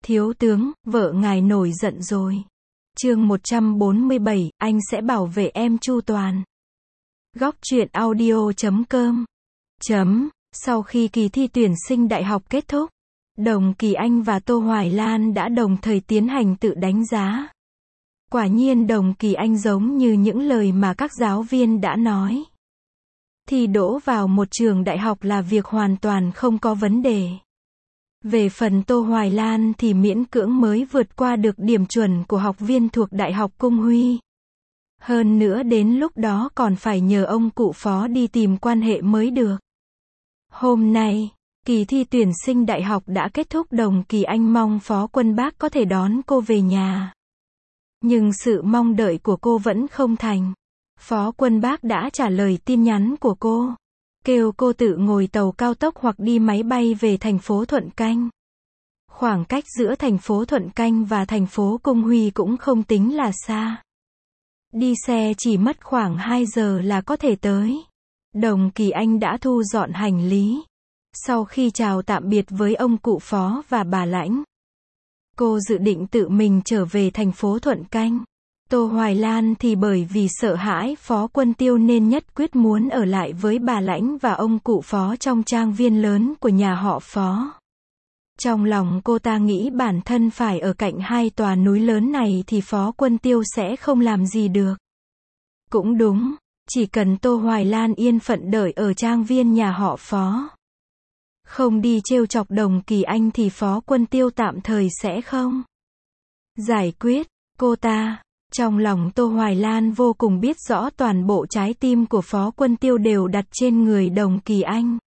Thiếu tướng, vợ ngài nổi giận rồi. Chương 147, anh sẽ bảo vệ em chu toàn. Góc truyện audio.com. Sau khi kỳ thi tuyển sinh đại học kết thúc, Đồng Kỳ Anh và Tô Hoài Lan đã đồng thời tiến hành tự đánh giá. Quả nhiên Đồng Kỳ Anh giống như những lời mà các giáo viên đã nói. Thi đỗ vào một trường đại học là việc hoàn toàn không có vấn đề. Về phần Tô Hoài Lan thì miễn cưỡng mới vượt qua được điểm chuẩn của học viên thuộc Đại học Cung Huy. Hơn nữa đến lúc đó còn phải nhờ ông cụ phó đi tìm quan hệ mới được. Hôm nay, kỳ thi tuyển sinh đại học đã kết thúc. Đồng Kỳ Anh mong Phó Quân Bác có thể đón cô về nhà. Nhưng sự mong đợi của cô vẫn không thành. Phó Quân Bác đã trả lời tin nhắn của cô, kêu cô tự ngồi tàu cao tốc hoặc đi máy bay về thành phố Thuận Canh. Khoảng cách giữa thành phố Thuận Canh và thành phố Cung Huy cũng không tính là xa. Đi xe chỉ mất khoảng 2 giờ là có thể tới. Đồng Kỳ Anh đã thu dọn hành lý. Sau khi chào tạm biệt với ông cụ phó và bà Lãnh, cô dự định tự mình trở về thành phố Thuận Canh. Tô Hoài Lan thì bởi vì sợ hãi Phó Quân Tiêu nên nhất quyết muốn ở lại với bà Lãnh và ông cụ phó trong trang viên lớn của nhà họ Phó. Trong lòng cô ta nghĩ bản thân phải ở cạnh hai tòa núi lớn này thì Phó Quân Tiêu sẽ không làm gì được. Cũng đúng, chỉ cần Tô Hoài Lan yên phận đợi ở trang viên nhà họ Phó, không đi trêu chọc Đồng Kỳ Anh thì Phó Quân Tiêu tạm thời sẽ không giải quyết cô ta. Trong lòng Tô Hoài Lan vô cùng biết rõ toàn bộ trái tim của Phó Quân Tiêu đều đặt trên người Đồng Kỳ Anh.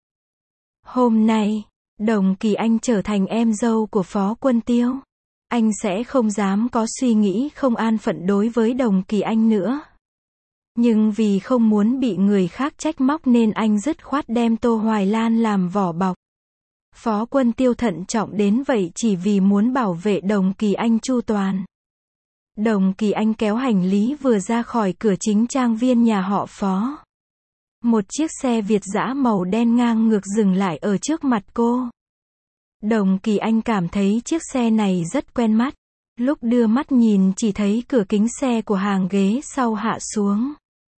Hôm nay, Đồng Kỳ Anh trở thành em dâu của Phó Quân Tiêu. Anh sẽ không dám có suy nghĩ không an phận đối với Đồng Kỳ Anh nữa. Nhưng vì không muốn bị người khác trách móc nên anh dứt khoát đem Tô Hoài Lan làm vỏ bọc. Phó Quân Tiêu thận trọng đến vậy chỉ vì muốn bảo vệ Đồng Kỳ Anh chu toàn. Đồng Kỳ Anh kéo hành lý vừa ra khỏi cửa chính trang viên nhà họ Phó. Một chiếc xe Việt dã màu đen ngang ngược dừng lại ở trước mặt cô. Đồng Kỳ Anh cảm thấy chiếc xe này rất quen mắt. Lúc đưa mắt nhìn chỉ thấy cửa kính xe của hàng ghế sau hạ xuống.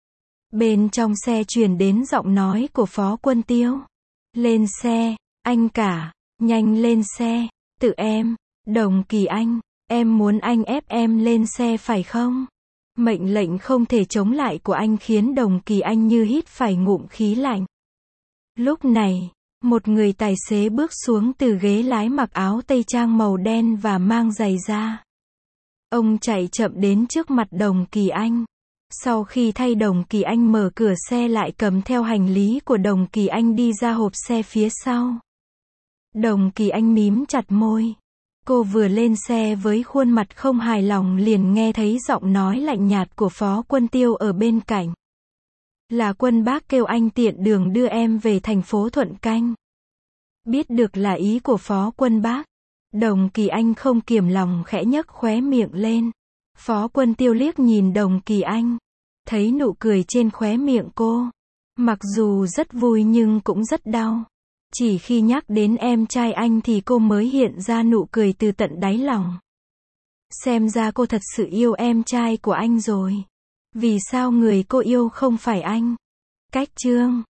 Bên trong xe truyền đến giọng nói của Phó Quân Tiêu. Lên xe, anh cả, nhanh lên xe, tự em. Đồng Kỳ Anh, em muốn anh ép em lên xe phải không? Mệnh lệnh không thể chống lại của anh khiến Đồng Kỳ Anh như hít phải ngụm khí lạnh. Lúc này, một người tài xế bước xuống từ ghế lái mặc áo tây trang màu đen và mang giày da. Ông chạy chậm đến trước mặt Đồng Kỳ Anh. Sau khi thay Đồng Kỳ Anh mở cửa xe lại cầm theo hành lý của Đồng Kỳ Anh đi ra hộp xe phía sau. Đồng Kỳ Anh mím chặt môi. Cô vừa lên xe với khuôn mặt không hài lòng liền nghe thấy giọng nói lạnh nhạt của Phó Quân Tiêu ở bên cạnh. Là Quân Bác kêu anh tiện đường đưa em về thành phố Thuận Canh. Biết được là ý của Phó Quân Bác, Đồng Kỳ Anh không kiềm lòng khẽ nhấc khóe miệng lên. Phó Quân Tiêu liếc nhìn Đồng Kỳ Anh, thấy nụ cười trên khóe miệng cô. Mặc dù rất vui nhưng cũng rất đau. Chỉ khi nhắc đến em trai anh thì cô mới hiện ra nụ cười từ tận đáy lòng. Xem ra cô thật sự yêu em trai của anh rồi. Vì sao người cô yêu không phải anh? Cách chương